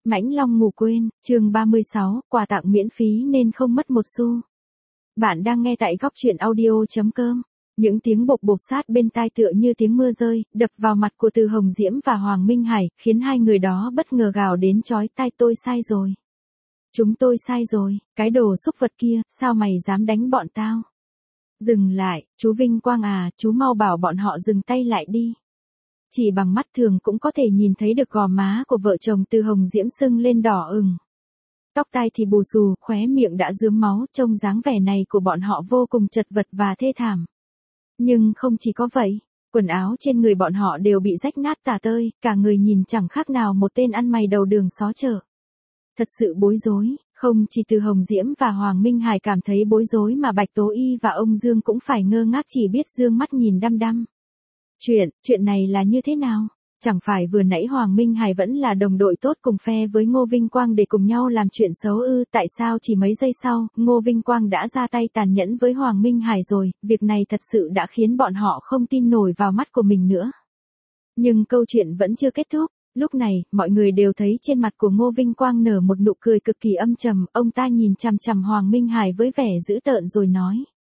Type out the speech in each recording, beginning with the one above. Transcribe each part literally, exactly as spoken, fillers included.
Mãnh Long ngủ quên, chương ba mươi sáu, quà tặng miễn phí nên không mất một xu. Bạn đang nghe tại góc truyện audio chấm com. Những tiếng bộc bộc sát bên tai tựa như tiếng mưa rơi, đập vào mặt của Từ Hồng Diễm và Hoàng Minh Hải, khiến hai người đó bất ngờ gào đến chói tai. Tôi sai rồi. Chúng tôi sai rồi, cái đồ xúc vật kia, sao mày dám đánh bọn tao? Dừng lại, chú Vinh Quang à, chú mau bảo bọn họ dừng tay lại đi. Chỉ bằng mắt thường cũng có thể nhìn thấy được gò má của vợ chồng Từ Hồng Diễm sưng lên đỏ ửng. Tóc tai thì bù xù, khóe miệng đã rướm máu, trông dáng vẻ này của bọn họ vô cùng chật vật và thê thảm. Nhưng không chỉ có vậy, quần áo trên người bọn họ đều bị rách nát tả tơi, cả người nhìn chẳng khác nào một tên ăn mày đầu đường xó chợ. Thật sự bối rối, không chỉ Từ Hồng Diễm và Hoàng Minh Hải cảm thấy bối rối mà Bạch Tố Y và ông Dương cũng phải ngơ ngác chỉ biết dương mắt nhìn đăm đăm. Chuyện, chuyện này là như thế nào? Chẳng phải vừa nãy Hoàng Minh Hải vẫn là đồng đội tốt cùng phe với Ngô Vinh Quang để cùng nhau làm chuyện xấu ư? Tại sao chỉ mấy giây sau, Ngô Vinh Quang đã ra tay tàn nhẫn với Hoàng Minh Hải rồi? Việc này thật sự đã khiến bọn họ không tin nổi vào mắt của mình nữa. Nhưng câu chuyện vẫn chưa kết thúc. Lúc này, mọi người đều thấy trên mặt của Ngô Vinh Quang nở một nụ cười cực kỳ âm trầm. Ông ta nhìn chằm chằm Hoàng Minh Hải với vẻ dữ tợn rồi nói.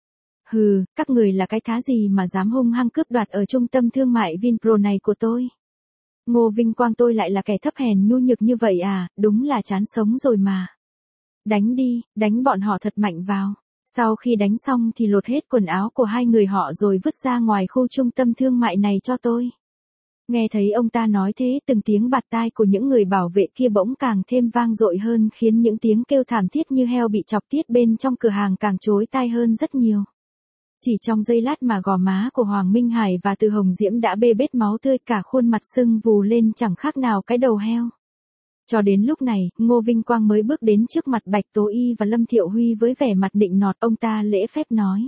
Hừ, các người là cái thá gì mà dám hung hăng cướp đoạt ở trung tâm thương mại Vinpro này của tôi? Ngô Vinh Quang tôi lại là kẻ thấp hèn nhu nhược như vậy à, đúng là chán sống rồi mà. Đánh đi, đánh bọn họ thật mạnh vào. Sau khi đánh xong thì lột hết quần áo của hai người họ rồi vứt ra ngoài khu trung tâm thương mại này cho tôi. Nghe thấy ông ta nói thế, từng tiếng bạt tai của những người bảo vệ kia bỗng càng thêm vang dội hơn, khiến những tiếng kêu thảm thiết như heo bị chọc tiết bên trong cửa hàng càng chói tai hơn rất nhiều. Chỉ trong giây lát mà gò má của Hoàng Minh Hải và Từ Hồng Diễm đã bê bết máu tươi, cả khuôn mặt sưng vù lên chẳng khác nào cái đầu heo. Cho đến lúc này, Ngô Vinh Quang mới bước đến trước mặt Bạch Tố Y và Lâm Thiệu Huy với vẻ mặt nịnh nọt. Ông ta lễ phép nói.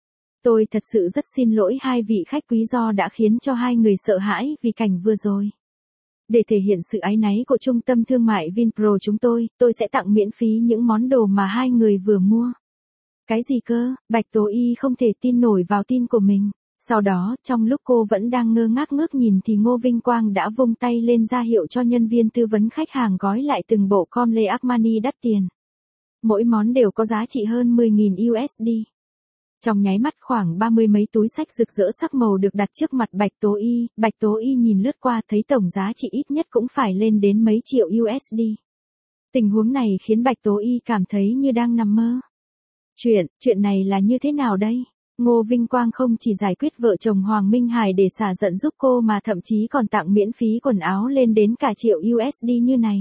Tôi thật sự rất xin lỗi hai vị khách quý do đã khiến cho hai người sợ hãi vì cảnh vừa rồi. Để thể hiện sự áy náy của trung tâm thương mại Vinpro chúng tôi, tôi sẽ tặng miễn phí những món đồ mà hai người vừa mua. Cái gì cơ? Bạch Tố Y không thể tin nổi vào tin của mình. Sau đó, trong lúc cô vẫn đang ngơ ngác ngước nhìn thì Ngô Vinh Quang đã vung tay lên ra hiệu cho nhân viên tư vấn khách hàng gói lại từng bộ com lê Armani đắt tiền. Mỗi món đều có giá trị hơn mười nghìn u ét đê. Trong nháy mắt khoảng ba mươi mấy túi xách rực rỡ sắc màu được đặt trước mặt Bạch Tố Y. Bạch Tố Y nhìn lướt qua thấy tổng giá trị ít nhất cũng phải lên đến mấy triệu u ét đê. Tình huống này khiến Bạch Tố Y cảm thấy như đang nằm mơ. Chuyện, chuyện này là như thế nào đây? Ngô Vinh Quang không chỉ giải quyết vợ chồng Hoàng Minh Hải để xả giận giúp cô mà thậm chí còn tặng miễn phí quần áo lên đến cả triệu u ét đê như này.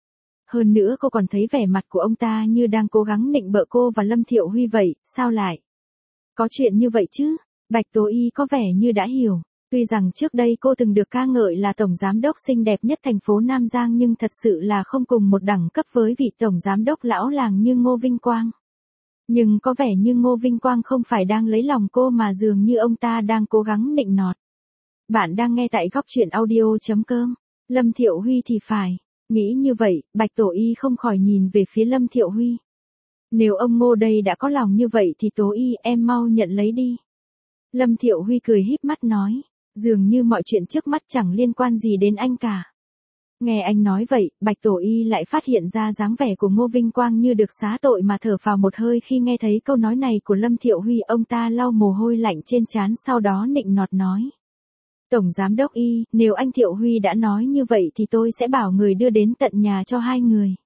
Hơn nữa cô còn thấy vẻ mặt của ông ta như đang cố gắng nịnh bợ cô và Lâm Thiệu Huy vậy, sao lại? Có chuyện như vậy chứ? Bạch Tố Y có vẻ như đã hiểu. Tuy rằng trước đây cô từng được ca ngợi là tổng giám đốc xinh đẹp nhất thành phố Nam Giang nhưng thật sự là không cùng một đẳng cấp với vị tổng giám đốc lão làng như Ngô Vinh Quang. Nhưng có vẻ như Ngô Vinh Quang không phải đang lấy lòng cô mà dường như ông ta đang cố gắng nịnh nọt. Bạn đang nghe tại góc truyện audio chấm com. Lâm Thiệu Huy thì phải. Nghĩ như vậy, Bạch Tố Y không khỏi nhìn về phía Lâm Thiệu Huy. Nếu ông Ngô đây đã có lòng như vậy thì Tố Y em mau nhận lấy đi. Lâm Thiệu Huy cười híp mắt nói. Dường như mọi chuyện trước mắt chẳng liên quan gì đến anh cả. Nghe anh nói vậy, Bạch Tố Y lại phát hiện ra dáng vẻ của Ngô Vinh Quang như được xá tội mà thở phào một hơi khi nghe thấy câu nói này của Lâm Thiệu Huy. Ông ta lau mồ hôi lạnh trên trán sau đó nịnh nọt nói. Tổng giám đốc Y, nếu anh Thiệu Huy đã nói như vậy thì tôi sẽ bảo người đưa đến tận nhà cho hai người.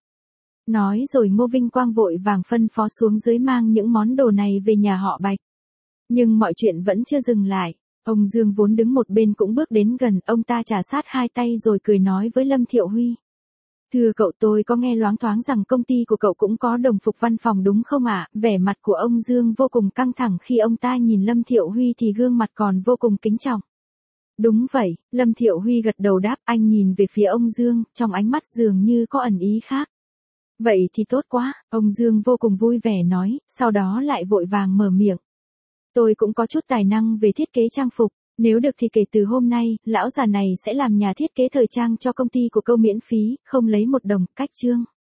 Nói rồi Ngô Vinh Quang vội vàng phân phó xuống dưới mang những món đồ này về nhà họ Bạch. Nhưng mọi chuyện vẫn chưa dừng lại. Ông Dương vốn đứng một bên cũng bước đến gần, ông ta trà sát hai tay rồi cười nói với Lâm Thiệu Huy. Thưa cậu, tôi có nghe loáng thoáng rằng công ty của cậu cũng có đồng phục văn phòng đúng không ạ? Vẻ mặt của ông Dương vô cùng căng thẳng khi ông ta nhìn Lâm Thiệu Huy thì gương mặt còn vô cùng kính trọng. Đúng vậy, Lâm Thiệu Huy gật đầu đáp. Anh nhìn về phía ông Dương, trong ánh mắt dường như có ẩn ý khác. Vậy thì tốt quá, ông Dương vô cùng vui vẻ nói, sau đó lại vội vàng mở miệng. Tôi cũng có chút tài năng về thiết kế trang phục, nếu được thì kể từ hôm nay, lão già này sẽ làm nhà thiết kế thời trang cho công ty của cậu miễn phí, không lấy một đồng. Cách chương.